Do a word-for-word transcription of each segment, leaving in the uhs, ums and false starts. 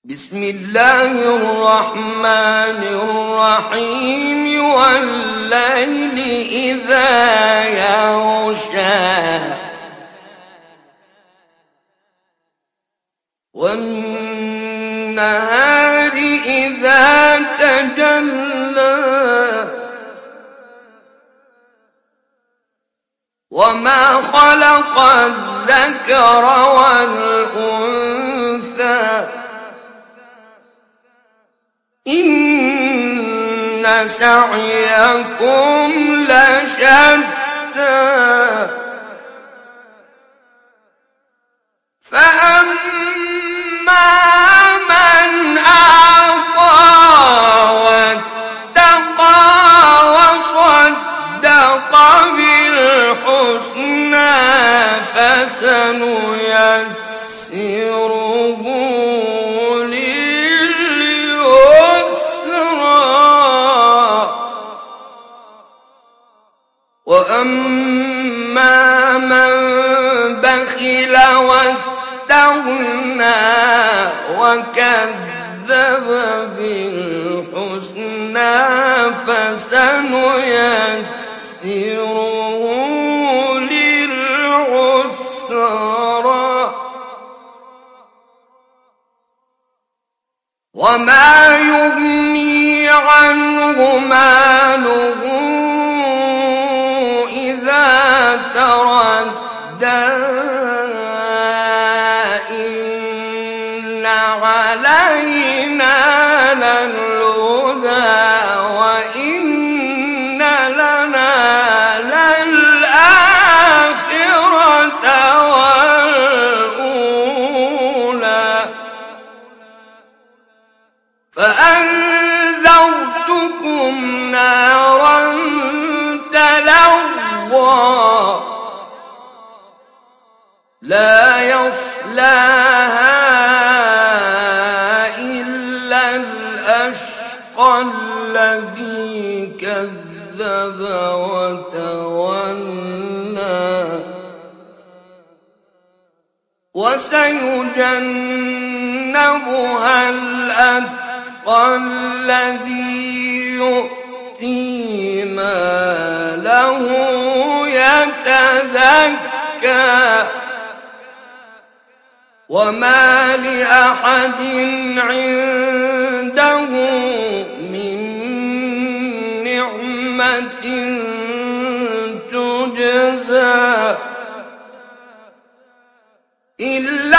بسم الله الرحمن الرحيم والليل إذا يغشى والنهار إذا تجلى وما خلق الذكر والأنثى إن سعيكم لشتى فأما من أعطى واتقى وصدق بالحسنى فسنيسره وأما من بخل واستغنى وكذب بالحسنى فسنيسره للعسرى وما يغني عنه ماله تردى إن علينا للهدى وإن لنا للآخرة والأولى فأنذرتكم نارا تلظى لا يصلاها إلا الأشقى الذي كذب وتولى وسيجنبها الأتقى الذي يؤتي ماله يتزكى وما لأحد عنده من نعمة تجزى إلا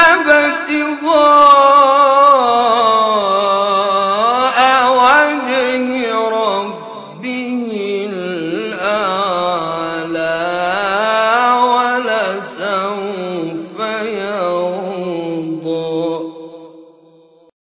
ابتغاء وجه ربه الأعلى ولسوف يرضى.